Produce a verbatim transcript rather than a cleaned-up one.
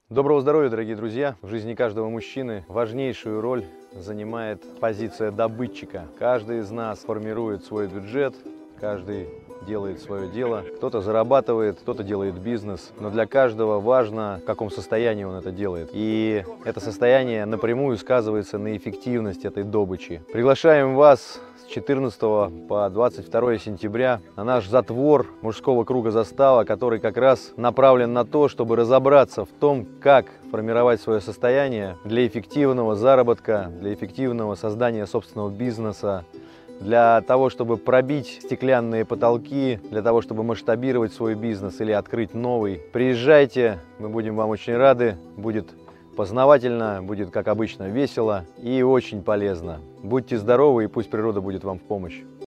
Доброго здоровья, дорогие друзья! В жизни каждого мужчины важнейшую роль занимает позиция добытчика. Каждый из нас формирует свой бюджет, каждый делает свое дело. Кто-то зарабатывает, кто-то делает бизнес, но для каждого важно, в каком состоянии он это делает. И это состояние напрямую сказывается на эффективности этой добычи. Приглашаем вас с четырнадцатого по двадцать второе сентября на наш затвор мужского круга застава, который как раз направлен на то, чтобы разобраться в том, как формировать свое состояние для эффективного заработка, для эффективного создания собственного бизнеса, для того, чтобы пробить стеклянные потолки, для того, чтобы масштабировать свой бизнес или открыть новый. Приезжайте, мы будем вам очень рады, будет познавательно, будет, как обычно, весело и очень полезно. Будьте здоровы, и пусть природа будет вам в помощь.